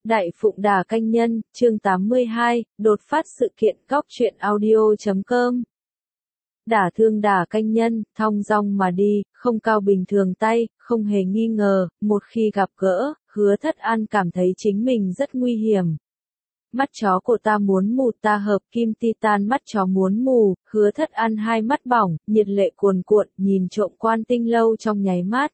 Đại Phụng Đả Canh Nhân, chương 82, đột phát sự kiện góc truyện audio.com. Đả Thương Đả Canh Nhân, thong dong mà đi, không cao bình thường tay, không hề nghi ngờ, một khi gặp gỡ, Hứa Thất An cảm thấy chính mình rất nguy hiểm. Mắt chó của ta muốn mù, ta hợp kim titan mắt chó muốn mù, Hứa Thất An hai mắt bỏng, nhiệt lệ cuồn cuộn, nhìn trộm Quan Tinh Lâu trong nháy mắt.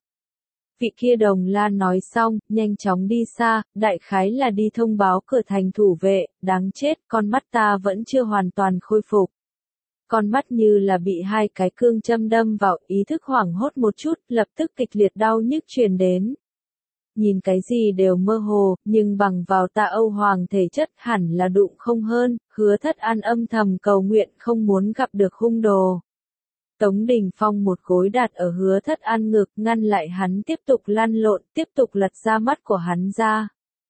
Vị kia Đồng Lan nói xong, nhanh chóng đi xa, đại khái là đi thông báo cửa thành thủ vệ, đáng chết, con mắt ta vẫn chưa hoàn toàn khôi phục. Con mắt như là bị hai cái cương châm đâm vào, ý thức hoảng hốt một chút, lập tức kịch liệt đau nhức truyền đến. Nhìn cái gì đều mơ hồ, nhưng bằng vào ta Âu Hoàng thể chất hẳn là đụng không hơn, Hứa Thất An âm thầm cầu nguyện không muốn gặp được hung đồ. Tống Đình Phong một gối đặt ở Hứa Thất An ngực, ngăn lại hắn tiếp tục lăn lộn, tiếp tục lật ra mắt của hắn ra.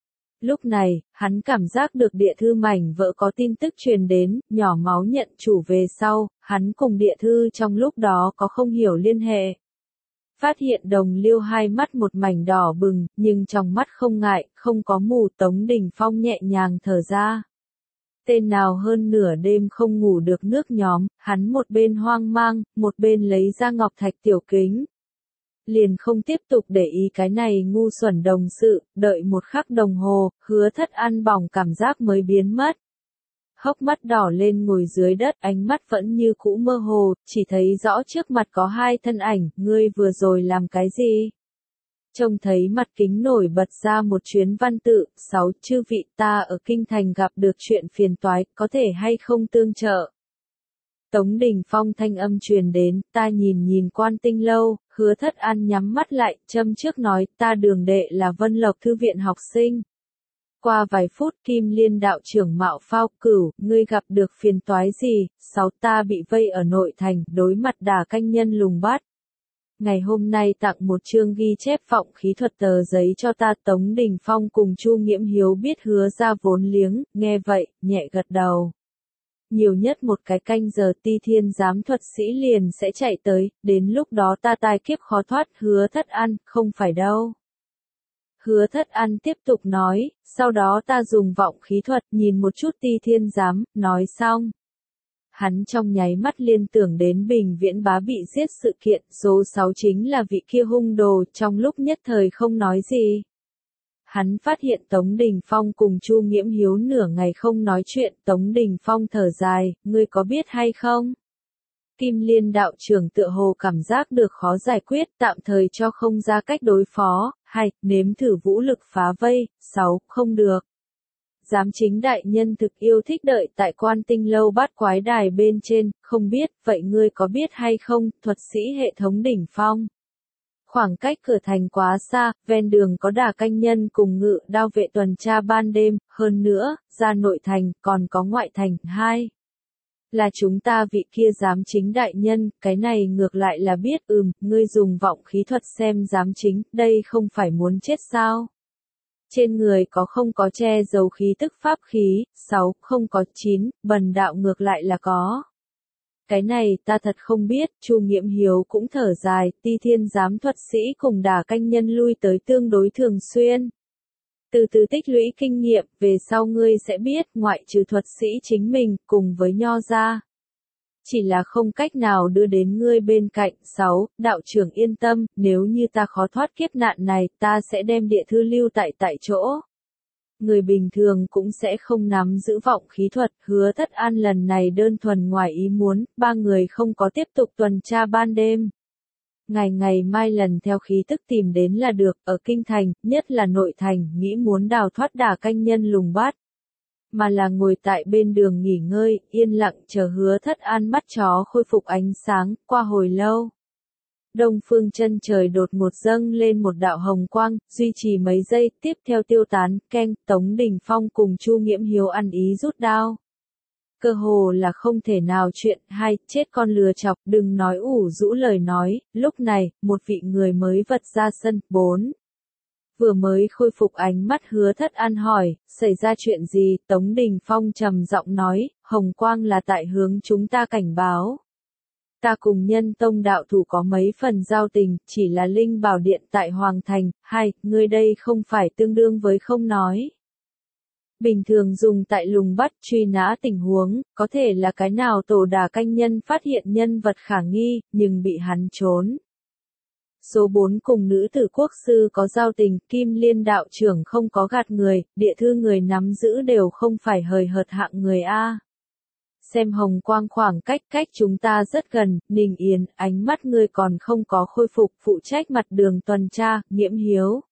Lúc này, hắn cảm giác được địa thư mảnh vỡ có tin tức truyền đến, nhỏ máu nhận chủ về sau, hắn cùng địa thư trong lúc đó có không hiểu liên hệ. Phát hiện Đồng Liêu hai mắt một mảnh đỏ bừng, nhưng trong mắt không ngại, không có mù. Tống Đình Phong nhẹ nhàng thở ra. Tên nào hơn nửa đêm không ngủ được nước nhóm, hắn một bên hoang mang, một bên lấy ra ngọc thạch tiểu kính. Liền không tiếp tục để ý cái này ngu xuẩn đồng sự, đợi một khắc đồng hồ, Hứa Thất An bỏng cảm giác mới biến mất. Hốc mắt đỏ lên ngồi dưới đất, ánh mắt vẫn như cũ mơ hồ, chỉ thấy rõ trước mặt có hai thân ảnh, ngươi vừa rồi làm cái gì? Trông thấy mặt kính nổi bật ra một chuyến văn tự, 6 chư vị ta ở kinh thành gặp được chuyện phiền toái, có thể hay không tương trợ. Tống Đình Phong thanh âm truyền đến, ta nhìn Quan Tinh Lâu, Hứa Thất An nhắm mắt lại, châm trước nói, ta Đường đệ là Vân Lộc Thư viện học sinh. Qua vài phút Kim Liên đạo trưởng Mạo Phao Cửu, ngươi gặp được phiền toái gì? 6 ta bị vây ở nội thành, đối mặt Đả Canh Nhân lùng bắt. Ngày hôm nay tặng một chương ghi chép vọng khí thuật tờ giấy cho ta. Tống Đình Phong cùng Chu Nghiễm Hiếu biết Hứa ra vốn liếng, nghe vậy, nhẹ gật đầu. Nhiều nhất một cái canh giờ Ti Thiên giám thuật sĩ liền sẽ chạy tới, đến lúc đó ta tai kiếp khó thoát. Hứa Thất An, không phải đâu. Hứa Thất An tiếp tục nói, sau đó ta dùng vọng khí thuật nhìn một chút Ti Thiên giám, nói xong. Hắn trong nháy mắt liên tưởng đến Bình Viễn Bá bị giết sự kiện, số 6 chính là vị kia hung đồ, trong lúc nhất thời không nói gì. Hắn phát hiện Tống Đình Phong cùng Chu Nghiễm Hiếu nửa ngày không nói chuyện, Tống Đình Phong thở dài, ngươi có biết hay không? Kim Liên đạo trưởng tựa hồ cảm giác được khó giải quyết, tạm thời cho không ra cách đối phó, hay, nếm thử vũ lực phá vây, 6, không được. Giám chính đại nhân thực yêu thích đợi tại Quan Tinh Lâu Bát Quái Đài bên trên, không biết, vậy ngươi có biết hay không, thuật sĩ hệ thống đỉnh phong. Khoảng cách cửa thành quá xa, ven đường có Đả Canh Nhân cùng Ngự Đao vệ tuần tra ban đêm, hơn nữa, ra nội thành, còn có ngoại thành, 2. Là chúng ta vị kia giám chính đại nhân, cái này ngược lại là biết, ngươi dùng vọng khí thuật xem giám chính, đây không phải muốn chết sao? Trên người có không có che giấu khí tức pháp khí, 6, không có 9, bần đạo ngược lại là có. Cái này ta thật không biết, Chu Nghiễm Hiếu cũng thở dài, Ti Thiên giám thuật sĩ cùng Đả Canh Nhân lui tới tương đối thường xuyên. Từ từ tích lũy kinh nghiệm, về sau ngươi sẽ biết, ngoại trừ thuật sĩ chính mình, cùng với Nho gia. Chỉ là không cách nào đưa đến ngươi bên cạnh. 6. Đạo trưởng yên tâm, nếu như ta khó thoát kiếp nạn này, ta sẽ đem địa thư lưu tại chỗ. Người bình thường cũng sẽ không nắm giữ vọng khí thuật. Hứa Thất An lần này đơn thuần ngoài ý muốn, 3 người không có tiếp tục tuần tra ban đêm. Ngày mai lần theo khí tức tìm đến là được, ở kinh thành, nhất là nội thành, nghĩ muốn đào thoát Đả Canh Nhân lùng bắt. Mà là ngồi tại bên đường nghỉ ngơi, yên lặng chờ Hứa Thất An mắt chó khôi phục ánh sáng, qua hồi lâu. Đông phương chân trời đột ngột dâng lên một đạo hồng quang, duy trì mấy giây, tiếp theo tiêu tán, keng. Tống Đình Phong cùng Chu Nghiễm Hiếu ăn ý rút đao. Cơ hồ là không thể nào chuyện, 2, chết con lừa chọc, đừng nói ủ rũ lời nói. Lúc này, một vị người mới vật ra sân. 4. Vừa mới khôi phục ánh mắt Hứa Thất An hỏi, xảy ra chuyện gì? Tống Đình Phong trầm giọng nói, hồng quang là tại hướng chúng ta cảnh báo. Ta cùng Nhân Tông đạo thủ có mấy phần giao tình, chỉ là Linh Bảo Điện tại Hoàng Thành. 2, ngươi đây không phải tương đương với không nói. Bình thường dùng tại lùng bắt truy nã tình huống, có thể là cái nào tổ đà canh nhân phát hiện nhân vật khả nghi, nhưng bị hắn trốn. Số 4 cùng nữ tử quốc sư có giao tình, Kim Liên đạo trưởng không có gạt người, địa thư người nắm giữ đều không phải hời hợt hạng người A. Xem hồng quang khoảng cách chúng ta rất gần, Ninh Yến, ánh mắt ngươi còn không có khôi phục, phụ trách mặt đường tuần tra, Nghiễm Hiếu.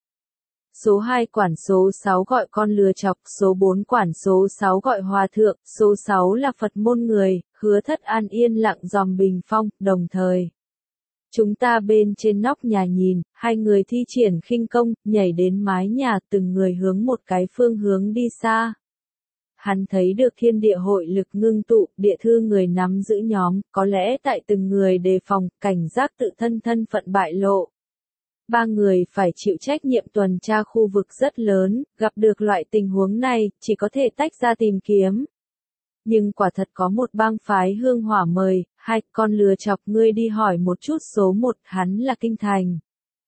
Số 2 quản số 6 gọi con lừa chọc, số 4 quản số 6 gọi hòa thượng, số 6 là Phật môn người, Hứa Thất An yên lặng dòm bình phong, đồng thời. Chúng ta bên trên nóc nhà nhìn, hai người thi triển khinh công, nhảy đến mái nhà từng người hướng một cái phương hướng đi xa. Hắn thấy được thiên địa hội lực ngưng tụ, địa thư người nắm giữ nhóm, có lẽ tại từng người đề phòng, cảnh giác tự thân thân phận bại lộ. Ba người phải chịu trách nhiệm tuần tra khu vực rất lớn, gặp được loại tình huống này, chỉ có thể tách ra tìm kiếm. Nhưng quả thật có một bang phái hương hỏa mời, hai con lừa chọc ngươi đi hỏi một chút số 1, hắn là Kinh Thành.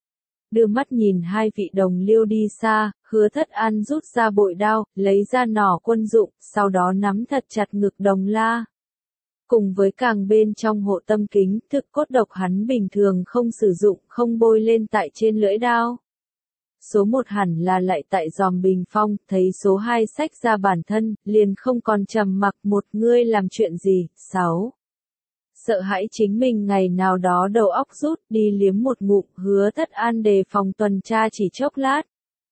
Đưa mắt nhìn hai vị đồng liêu đi xa, Hứa Thất An rút ra bội đao, lấy ra nỏ quân dụng, sau đó nắm thật chặt ngực Đồng La. Cùng với càng bên trong hộ tâm kính, thực cốt độc hắn bình thường không sử dụng, không bôi lên tại trên lưỡi đao. Số 1 hẳn là lại tại dòm bình phong, thấy số 2 xách ra bản thân, liền không còn trầm mặc một ngươi làm chuyện gì. 6. Sợ hãi chính mình ngày nào đó đầu óc rút đi liếm một ngụm, Hứa Thất An đề phòng tuần tra chỉ chốc lát.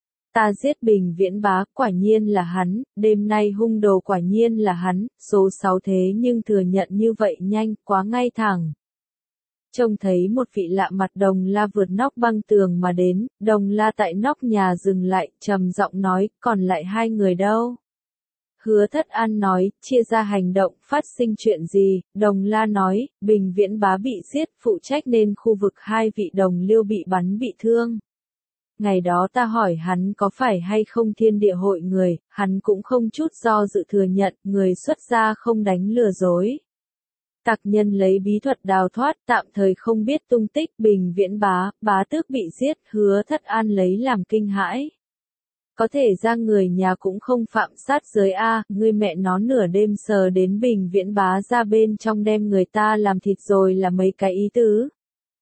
Ta giết Bình Viễn Bá, quả nhiên là hắn, đêm nay hung đồ quả nhiên là hắn, số 6 thế nhưng thừa nhận như vậy nhanh, quá ngay thẳng. Trông thấy một vị lạ mặt Đồng La vượt nóc băng tường mà đến, Đồng La tại nóc nhà dừng lại, trầm giọng nói, còn lại hai người đâu? Hứa Thất An nói, chia ra hành động, phát sinh chuyện gì? Đồng La nói, Bình Viễn Bá bị giết, phụ trách nên khu vực hai vị đồng liêu bị bắn bị thương. Ngày đó ta hỏi hắn có phải hay không thiên địa hội người, hắn cũng không chút do dự thừa nhận, người xuất gia không đánh lừa dối. Tặc nhân lấy bí thuật đào thoát, tạm thời không biết tung tích, Bình Viễn Bá tước bị giết, Hứa Thất An lấy làm kinh hãi. Có thể ra người nhà cũng không phạm sát giới A, ngươi mẹ nó nửa đêm sờ đến Bình Viễn Bá ra bên trong đem người ta làm thịt rồi là mấy cái ý tứ.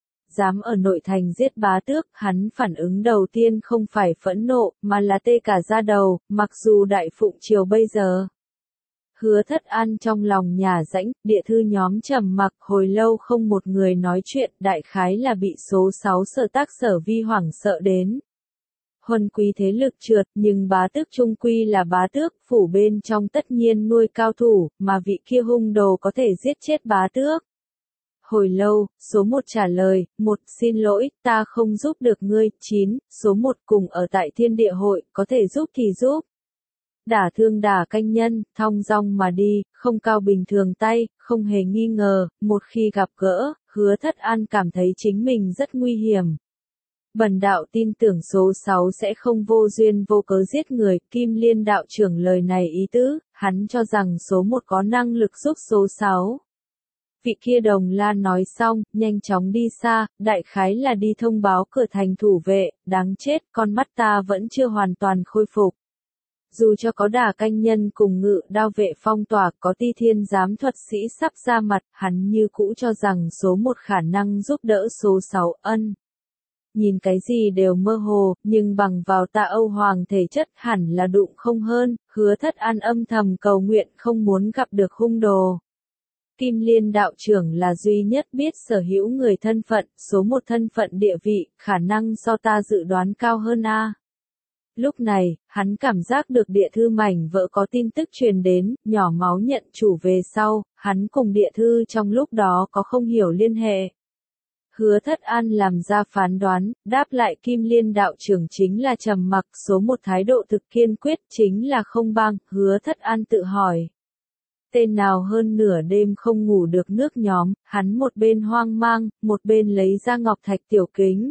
Dám ở nội thành giết bá tước, hắn phản ứng đầu tiên không phải phẫn nộ, mà là tê cả da đầu, mặc dù đại phụng triều bây giờ. Hứa Thất An trong lòng nhà rãnh, địa thư nhóm trầm mặc hồi lâu không một người nói chuyện, đại khái là bị số 6 Sở Tác Sở Vi hoảng sợ đến. Huân quý thế lực trượt, nhưng bá tước trung quy là bá tước, phủ bên trong tất nhiên nuôi cao thủ, mà vị kia hung đồ có thể giết chết bá tước. Hồi lâu, số 1 trả lời, 1 xin lỗi, ta không giúp được ngươi, 9, số 1 cùng ở tại thiên địa hội, có thể giúp thì giúp. Đả thương đả canh nhân, thong dong mà đi, không cao bình thường tay, không hề nghi ngờ, một khi gặp gỡ, Hứa Thất An cảm thấy chính mình rất nguy hiểm. Bần đạo tin tưởng số 6 sẽ không vô duyên vô cớ giết người, Kim Liên đạo trưởng lời này ý tứ, hắn cho rằng số 1 có năng lực giúp số 6. Vị kia Đồng La nói xong, nhanh chóng đi xa, đại khái là đi thông báo cửa thành thủ vệ, đáng chết, con mắt ta vẫn chưa hoàn toàn khôi phục. Dù cho có đả canh nhân cùng ngự đao vệ phong tỏa, có Ti Thiên giám thuật sĩ sắp ra mặt, hắn như cũ cho rằng số 1 khả năng giúp đỡ số 6 ân. Nhìn cái gì đều mơ hồ, nhưng bằng vào Tạ Âu Hoàng thể chất hẳn là đụng không hơn, Hứa Thất An âm thầm cầu nguyện không muốn gặp được hung đồ. Kim Liên đạo trưởng là duy nhất biết sở hữu người thân phận, số 1 thân phận địa vị, khả năng so ta dự đoán cao hơn a. Lúc này, hắn cảm giác được địa thư mảnh vỡ có tin tức truyền đến, nhỏ máu nhận chủ về sau, hắn cùng địa thư trong lúc đó có không hiểu liên hệ. Hứa Thất An làm ra phán đoán, đáp lại Kim Liên đạo trưởng chính là trầm mặc, số 1 thái độ thực kiên quyết chính là không bang, Hứa Thất An tự hỏi. Tên nào hơn nửa đêm không ngủ được nước nhóm, hắn một bên hoang mang, một bên lấy ra ngọc thạch tiểu kính.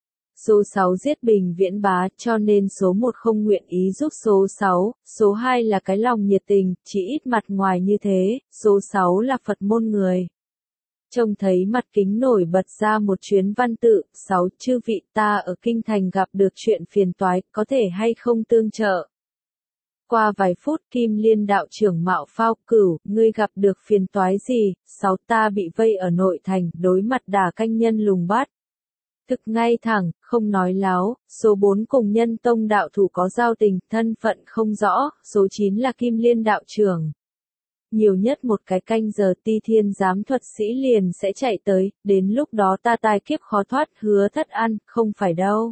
Số 6 giết Bình Viễn Bá cho nên số 1 không nguyện ý giúp số 6, số 2 là cái lòng nhiệt tình, chỉ ít mặt ngoài như thế, số 6 là Phật môn người. Trông thấy mặt kính nổi bật ra một chuyến văn tự, 6 chư vị ta ở kinh thành gặp được chuyện phiền toái, có thể hay không tương trợ. Qua vài phút Kim Liên đạo trưởng mạo phao, Cửu, ngươi gặp được phiền toái gì? 6. Ta bị vây ở nội thành, đối mặt Đả Canh Nhân lùng bắt. Thực ngay thẳng, không nói láo. Số 4 cùng Nhân Tông đạo thủ có giao tình, thân phận không rõ. Số 9 là Kim Liên đạo trưởng. Nhiều nhất một cái canh giờ Ti Thiên giám thuật sĩ liền sẽ chạy tới, đến lúc đó ta tai kiếp khó thoát, Hứa Thất An, không phải đâu.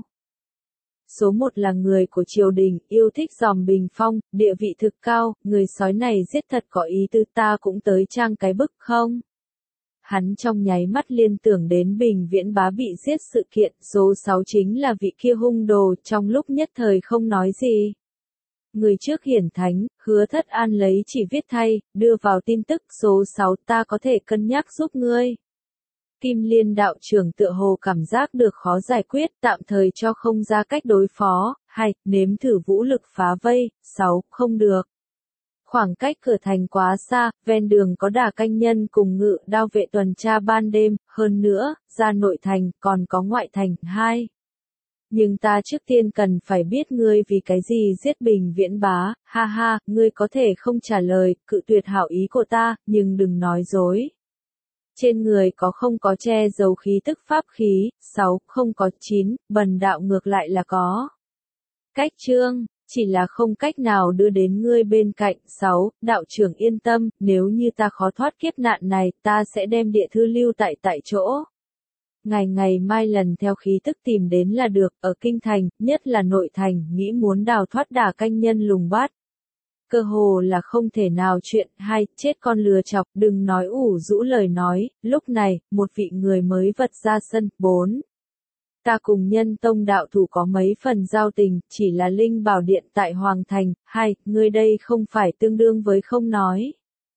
Số 1 là người của triều đình, yêu thích dòm bình phong, địa vị thực cao, người sói này giết thật có ý tư, ta cũng tới trang cái bức không? Hắn trong nháy mắt liên tưởng đến Bình Viễn Bá bị giết sự kiện. Số 6 chính là vị kia hung đồ, trong lúc nhất thời không nói gì. Người trước hiển thánh, Hứa Thất An lấy chỉ viết thay, đưa vào tin tức. Số 6, ta có thể cân nhắc giúp ngươi. Kim Liên đạo trưởng tựa hồ cảm giác được khó giải quyết, tạm thời cho không ra cách đối phó. 2. Nếm thử vũ lực phá vây. 6. Không được. Khoảng cách cửa thành quá xa, ven đường có Đả Canh Nhân cùng Ngự Đao vệ tuần tra ban đêm, hơn nữa, ra nội thành, còn có ngoại thành. 2. Nhưng ta trước tiên cần phải biết ngươi vì cái gì giết Bình Viễn Bá, ha ha, ngươi có thể không trả lời, cự tuyệt hảo ý của ta, nhưng đừng nói dối. Trên người có không có che giấu khí tức pháp khí. 6. Không có. 9. Bần đạo ngược lại là có. Cách trương, chỉ là không cách nào đưa đến ngươi bên cạnh. 6. Đạo trưởng yên tâm, nếu như ta khó thoát kiếp nạn này, ta sẽ đem địa thư lưu tại chỗ. Ngày mai lần theo khí tức tìm đến là được, ở kinh thành, nhất là nội thành, nghĩ muốn đào thoát Đả Canh Nhân lùng bắt. Cơ hồ là không thể nào chuyện. 2. Chết con lừa chọc, đừng nói ủ rũ lời nói. Lúc này, một vị người mới vật ra sân. 4. Ta cùng Nhân Tông đạo thủ có mấy phần giao tình, chỉ là Linh Bảo Điện tại Hoàng Thành. 2. Ngươi đây không phải tương đương với không nói.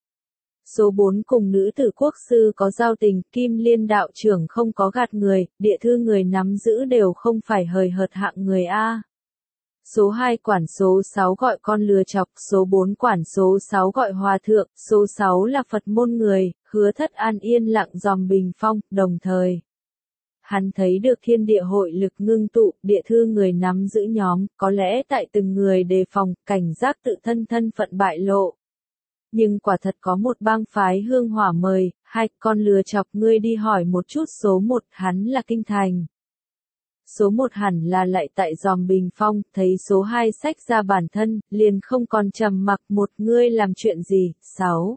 Số 4 cùng nữ tử quốc sư có giao tình, Kim Liên đạo trưởng không có gạt người, địa thư người nắm giữ đều không phải hời hợt hạng người A. Số 2 quản số 6 gọi con lừa chọc, số 4 quản số 6 gọi hòa thượng, số 6 là Phật môn người. Hứa Thất An yên lặng dòm bình phong, đồng thời. Hắn thấy được thiên địa hội lực ngưng tụ, địa thư người nắm giữ nhóm, có lẽ tại từng người đề phòng, cảnh giác tự thân thân phận bại lộ. Nhưng quả thật có một bang phái hương hỏa mời. 2. Con lừa chọc, ngươi đi hỏi một chút. Số 1, hắn là kinh thành. Số 1 hẳn là lại tại dòm bình phong, thấy số 2 xách ra bản thân, liền không còn trầm mặc. 1. Ngươi làm chuyện gì? 6.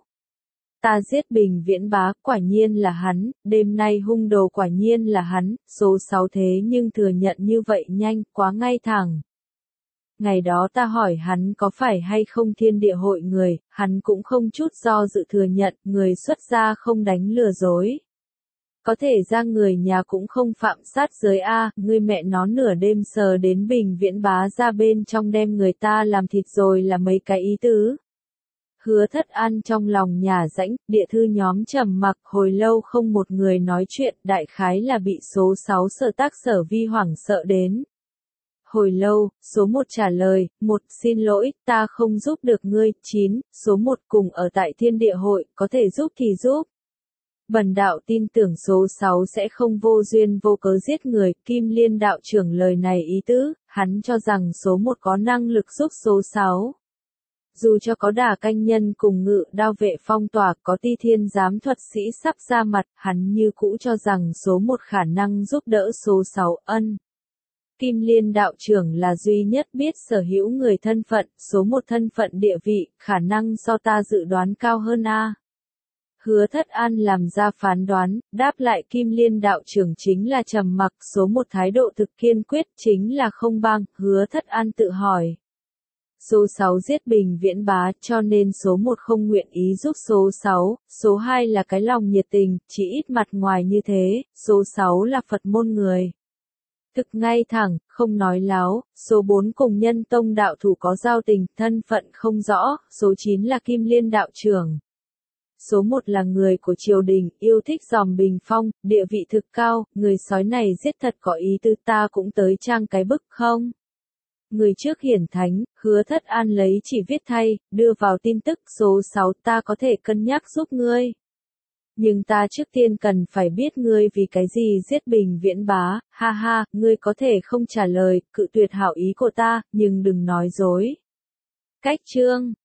Ta giết Bình Viễn Bá, quả nhiên là hắn, đêm nay hung đồ quả nhiên là hắn. Số 6 thế nhưng thừa nhận như vậy nhanh, quá ngay thẳng. Ngày đó ta hỏi hắn có phải hay không thiên địa hội người, hắn cũng không chút do dự thừa nhận, người xuất gia không đánh lừa dối. Có thể ra người nhà cũng không phạm sát giới A, ngươi mẹ nó nửa đêm sờ đến Bình Viễn Bá ra bên trong đem người ta làm thịt rồi là mấy cái ý tứ. Hứa Thất An trong lòng nhả rãnh, địa thư nhóm trầm mặc hồi lâu không một người nói chuyện, đại khái là bị số 6 Sở Tác Sở Vi hoảng sợ đến. Hồi lâu, số 1 trả lời. 1. Xin lỗi, ta không giúp được ngươi. 9. Số 1 cùng ở tại thiên địa hội, có thể giúp thì giúp. Bần đạo tin tưởng số 6 sẽ không vô duyên vô cớ giết người. Kim Liên đạo trưởng lời này ý tứ, hắn cho rằng số 1 có năng lực giúp số 6. Dù cho có Đả Canh Nhân cùng Ngự Đao vệ phong tỏa, có Ti Thiên giám thuật sĩ sắp ra mặt, hắn như cũ cho rằng số 1 khả năng giúp đỡ số 6. Ân. Kim Liên đạo trưởng là duy nhất biết sở hữu người thân phận, số 1 thân phận địa vị, khả năng so ta dự đoán cao hơn A. Hứa Thất An làm ra phán đoán, đáp lại Kim Liên đạo trưởng chính là trầm mặc. Số 1 thái độ thực kiên quyết chính là không bang. Hứa Thất An tự hỏi. Số 6 giết Bình Viễn Bá, cho nên số 1 không nguyện ý giúp số 6, số 2 là cái lòng nhiệt tình, chỉ ít mặt ngoài như thế, số 6 là Phật môn người. Thực ngay thẳng, không nói láo. Số 4 cùng Nhân Tông đạo thủ có giao tình, thân phận không rõ. Số 9 là Kim Liên đạo trưởng. Số 1 là người của triều đình, yêu thích dòm bình phong, địa vị thực cao, người sói này giết thật có ý tư, ta cũng tới trang cái bức không? Người trước hiển thánh, Hứa Thất An lấy chỉ viết thay, đưa vào tin tức. Số 6, ta có thể cân nhắc giúp ngươi. Nhưng ta trước tiên cần phải biết ngươi vì cái gì giết Bình Viễn Bá, ha ha, ngươi có thể không trả lời, cự tuyệt hảo ý của ta, nhưng đừng nói dối. Cách chương